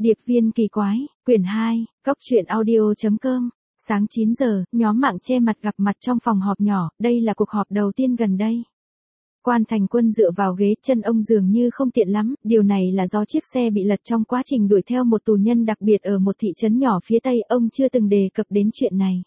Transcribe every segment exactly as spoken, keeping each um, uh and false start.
Điệp viên kỳ quái, quyển hai, cóc truyện audio chấm com. Sáng chín giờ, nhóm mạng che mặt gặp mặt trong phòng họp nhỏ, đây là cuộc họp đầu tiên gần đây. Quan Thành Quân dựa vào ghế, chân ông dường như không tiện lắm, điều này là do chiếc xe bị lật trong quá trình đuổi theo một tù nhân đặc biệt ở một thị trấn nhỏ phía Tây, ông chưa từng đề cập đến chuyện này.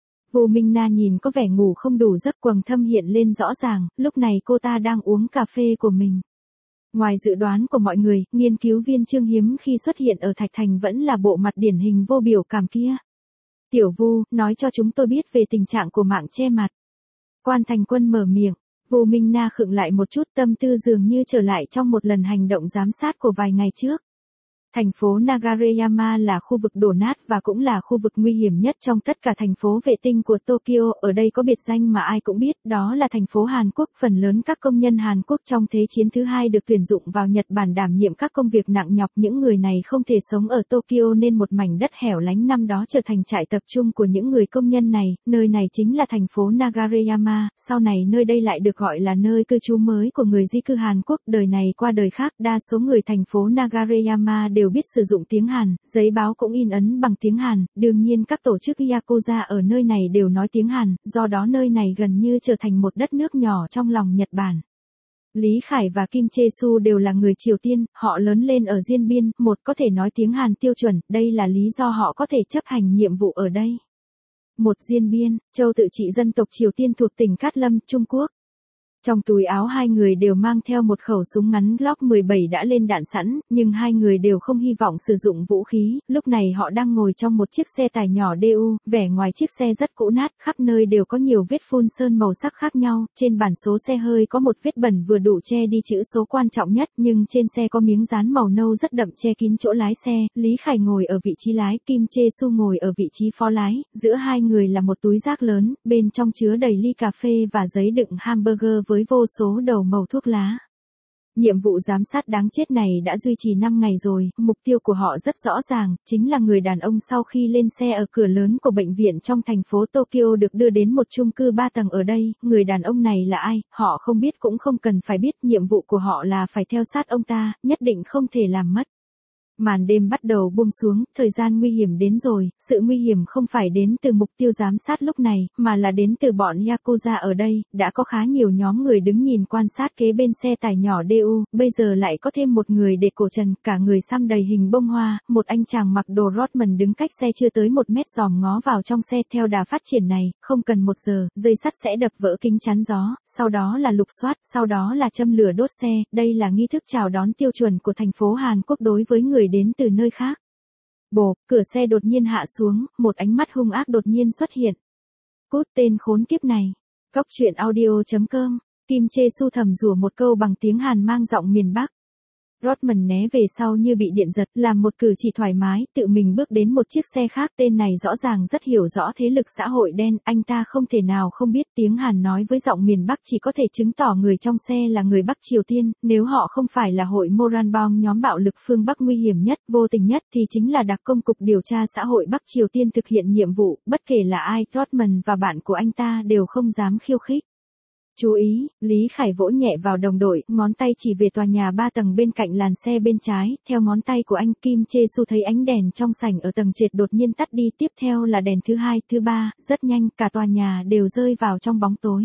Vô Minh Na nhìn có vẻ ngủ không đủ giấc, quầng thâm hiện lên rõ ràng, lúc này cô ta đang uống cà phê của mình. Ngoài dự đoán của mọi người, nghiên cứu viên Trương Hiếm khi xuất hiện ở Thạch Thành vẫn là bộ mặt điển hình vô biểu cảm kia. Tiểu Vu, nói cho chúng tôi biết về tình trạng của mạng che mặt. Quan Thành Quân mở miệng, Vô Minh Na khựng lại một chút, tâm tư dường như trở lại trong một lần hành động giám sát của vài ngày trước. Thành phố Nagareyama là khu vực đổ nát và cũng là khu vực nguy hiểm nhất trong tất cả thành phố vệ tinh của Tokyo. Ở đây có biệt danh mà ai cũng biết, đó là thành phố Hàn Quốc. Phần lớn các công nhân Hàn Quốc trong Thế chiến thứ hai được tuyển dụng vào Nhật Bản đảm nhiệm các công việc nặng nhọc. Những người này không thể sống ở Tokyo nên một mảnh đất hẻo lánh năm đó trở thành trại tập trung của những người công nhân này. Nơi này chính là thành phố Nagareyama, sau này nơi đây lại được gọi là nơi cư trú mới của người di cư Hàn Quốc. Đời này qua đời khác, đa số người thành phố Nagareyama đều biết sử dụng tiếng Hàn, giấy báo cũng in ấn bằng tiếng Hàn, đương nhiên các tổ chức Yakuza ở nơi này đều nói tiếng Hàn, do đó nơi này gần như trở thành một đất nước nhỏ trong lòng Nhật Bản. Lý Khải và Kim Chae-su đều là người Triều Tiên, họ lớn lên ở Diên Biên, một có thể nói tiếng Hàn tiêu chuẩn, đây là lý do họ có thể chấp hành nhiệm vụ ở đây. Một Diên Biên, châu tự trị dân tộc Triều Tiên thuộc tỉnh Cát Lâm, Trung Quốc. Trong túi áo hai người đều mang theo một khẩu súng ngắn Glock mười bảy đã lên đạn sẵn, nhưng hai người đều không hy vọng sử dụng vũ khí. Lúc này họ đang ngồi trong một chiếc xe tải nhỏ đê u, vẻ ngoài chiếc xe rất cũ nát, khắp nơi đều có nhiều vết phun sơn màu sắc khác nhau. Trên bản số xe hơi có một vết bẩn vừa đủ che đi chữ số quan trọng nhất, nhưng trên xe có miếng dán màu nâu rất đậm che kín chỗ lái xe. Lý Khải ngồi ở vị trí lái, Kim Chae-su ngồi ở vị trí phó lái, giữa hai người là một túi rác lớn, bên trong chứa đầy ly cà phê và giấy đựng hamburger với vô số đầu mẩu thuốc lá. Nhiệm vụ giám sát đáng chết này đã duy trì năm ngày rồi, mục tiêu của họ rất rõ ràng, chính là người đàn ông sau khi lên xe ở cửa lớn của bệnh viện trong thành phố Tokyo được đưa đến một chung cư ba tầng ở đây. Người đàn ông này là ai, họ không biết cũng không cần phải biết, nhiệm vụ của họ là phải theo sát ông ta, nhất định không thể làm mất. Màn đêm bắt đầu buông xuống, thời gian nguy hiểm đến rồi, sự nguy hiểm không phải đến từ mục tiêu giám sát lúc này, mà là đến từ bọn Yakuza ở đây. Đã có khá nhiều nhóm người đứng nhìn quan sát kế bên xe tải nhỏ đê u, bây giờ lại có thêm một người để cổ trần, cả người xăm đầy hình bông hoa, một anh chàng mặc đồ Rodman đứng cách xe chưa tới một mét dòm ngó vào trong xe. Theo đà phát triển này, không cần một giờ, dây sắt sẽ đập vỡ kính chắn gió, sau đó là lục soát, sau đó là châm lửa đốt xe. Đây là nghi thức chào đón tiêu chuẩn của thành phố Hàn Quốc đối với người đến từ nơi khác. Bộp, cửa xe đột nhiên hạ xuống, một ánh mắt hung ác đột nhiên xuất hiện. Cút tên khốn kiếp này. Cóc truyện audio chấm com. Kim Chae-su thầm rủa một câu bằng tiếng Hàn mang giọng miền Bắc. Rodman né về sau như bị điện giật, làm một cử chỉ thoải mái, tự mình bước đến một chiếc xe khác. Tên này rõ ràng rất hiểu rõ thế lực xã hội đen, anh ta không thể nào không biết tiếng Hàn nói với giọng miền Bắc chỉ có thể chứng tỏ người trong xe là người Bắc Triều Tiên, nếu họ không phải là hội Moranbong, nhóm bạo lực phương Bắc nguy hiểm nhất, vô tình nhất thì chính là đặc công cục điều tra xã hội Bắc Triều Tiên thực hiện nhiệm vụ, bất kể là ai, Rodman và bạn của anh ta đều không dám khiêu khích. Chú ý, Lý Khải vỗ nhẹ vào đồng đội, ngón tay chỉ về tòa nhà ba tầng bên cạnh làn xe bên trái, theo ngón tay của anh. Kim Chae-su thấy ánh đèn trong sảnh ở tầng trệt đột nhiên tắt đi, tiếp theo là đèn thứ hai, thứ ba, rất nhanh, cả tòa nhà đều rơi vào trong bóng tối.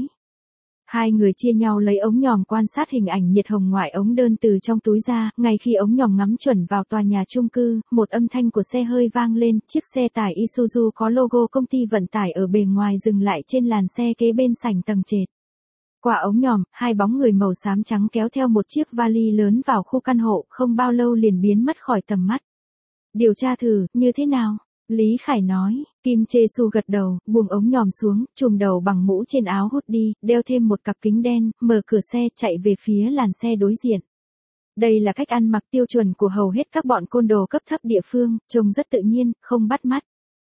Hai người chia nhau lấy ống nhòm quan sát hình ảnh nhiệt hồng ngoại ống đơn từ trong túi ra, ngay khi ống nhòm ngắm chuẩn vào tòa nhà chung cư, một âm thanh của xe hơi vang lên, chiếc xe tải Isuzu có logo công ty vận tải ở bề ngoài dừng lại trên làn xe kế bên sảnh tầng trệt. Qua ống nhòm, hai bóng người màu xám trắng kéo theo một chiếc vali lớn vào khu căn hộ, không bao lâu liền biến mất khỏi tầm mắt. Điều tra thử, như thế nào? Lý Khải nói. Kim Chae-su gật đầu, buông ống nhòm xuống, trùm đầu bằng mũ trên áo hút đi, đeo thêm một cặp kính đen, mở cửa xe, chạy về phía làn xe đối diện. Đây là cách ăn mặc tiêu chuẩn của hầu hết các bọn côn đồ cấp thấp địa phương, trông rất tự nhiên, không bắt mắt.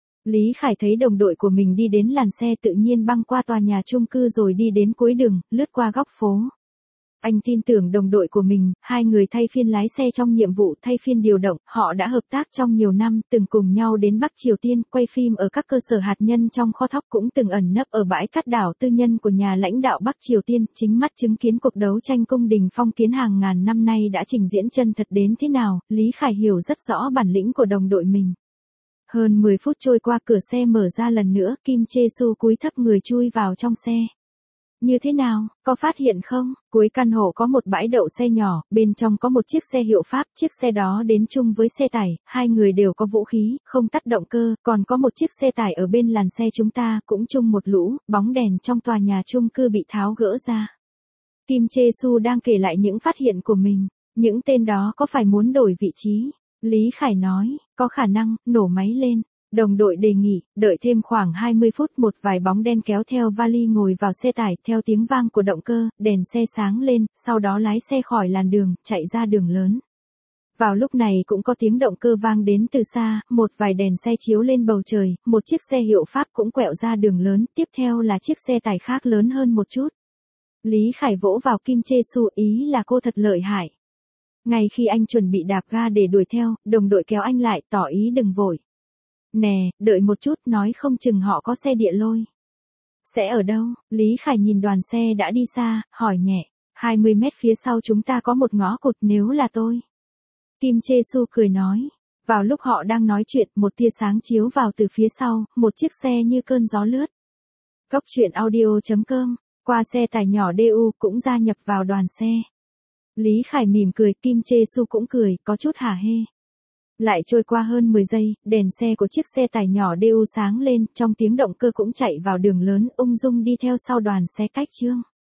Lý Khải thấy đồng đội của mình đi đến làn xe tự nhiên băng qua tòa nhà chung cư rồi đi đến cuối đường, lướt qua góc phố. Anh tin tưởng đồng đội của mình, hai người thay phiên lái xe trong nhiệm vụ thay phiên điều động, họ đã hợp tác trong nhiều năm, từng cùng nhau đến Bắc Triều Tiên, quay phim ở các cơ sở hạt nhân trong kho thóc, cũng từng ẩn nấp ở bãi cát đảo tư nhân của nhà lãnh đạo Bắc Triều Tiên, chính mắt chứng kiến cuộc đấu tranh cung đình phong kiến hàng ngàn năm nay đã trình diễn chân thật đến thế nào, Lý Khải hiểu rất rõ bản lĩnh của đồng đội mình. Hơn mười phút trôi qua, cửa xe mở ra lần nữa, Kim Jae-su cúi thấp người chui vào trong xe. Như thế nào, có phát hiện không? Cuối căn hộ có một bãi đậu xe nhỏ, bên trong có một chiếc xe hiệu Pháp, chiếc xe đó đến chung với xe tải, hai người đều có vũ khí, không tắt động cơ, còn có một chiếc xe tải ở bên làn xe chúng ta, cũng chung một lũ, bóng đèn trong tòa nhà chung cư bị tháo gỡ ra. Kim Jae-su đang kể lại những phát hiện của mình, những tên đó có phải muốn đổi vị trí? Lý Khải nói, có khả năng, nổ máy lên. Đồng đội đề nghị, đợi thêm khoảng hai mươi phút, một vài bóng đen kéo theo vali ngồi vào xe tải, theo tiếng vang của động cơ, đèn xe sáng lên, sau đó lái xe khỏi làn đường, chạy ra đường lớn. Vào lúc này cũng có tiếng động cơ vang đến từ xa, một vài đèn xe chiếu lên bầu trời, một chiếc xe hiệu Pháp cũng quẹo ra đường lớn, tiếp theo là chiếc xe tải khác lớn hơn một chút. Lý Khải vỗ vào Kim Jae-su, ý là cô thật lợi hại. Ngay khi anh chuẩn bị đạp ga để đuổi theo, đồng đội kéo anh lại, tỏ ý đừng vội. Nè, đợi một chút, nói không chừng họ có xe địa lôi. Sẽ ở đâu? Lý Khải nhìn đoàn xe đã đi xa, hỏi nhẹ. hai mươi mét phía sau chúng ta có một ngõ cụt, nếu là tôi. Kim Jae-su cười nói. Vào lúc họ đang nói chuyện, một tia sáng chiếu vào từ phía sau, một chiếc xe như cơn gió lướt. Cốc truyện audio chấm com, qua xe tải nhỏ đê u cũng gia nhập vào đoàn xe. Lý Khải mỉm cười, Kim Jae-su cũng cười, có chút hả hê. Lại trôi qua hơn mười giây, đèn xe của chiếc xe tải nhỏ đê u sáng lên, trong tiếng động cơ cũng chạy vào đường lớn, ung dung đi theo sau đoàn xe cách chương.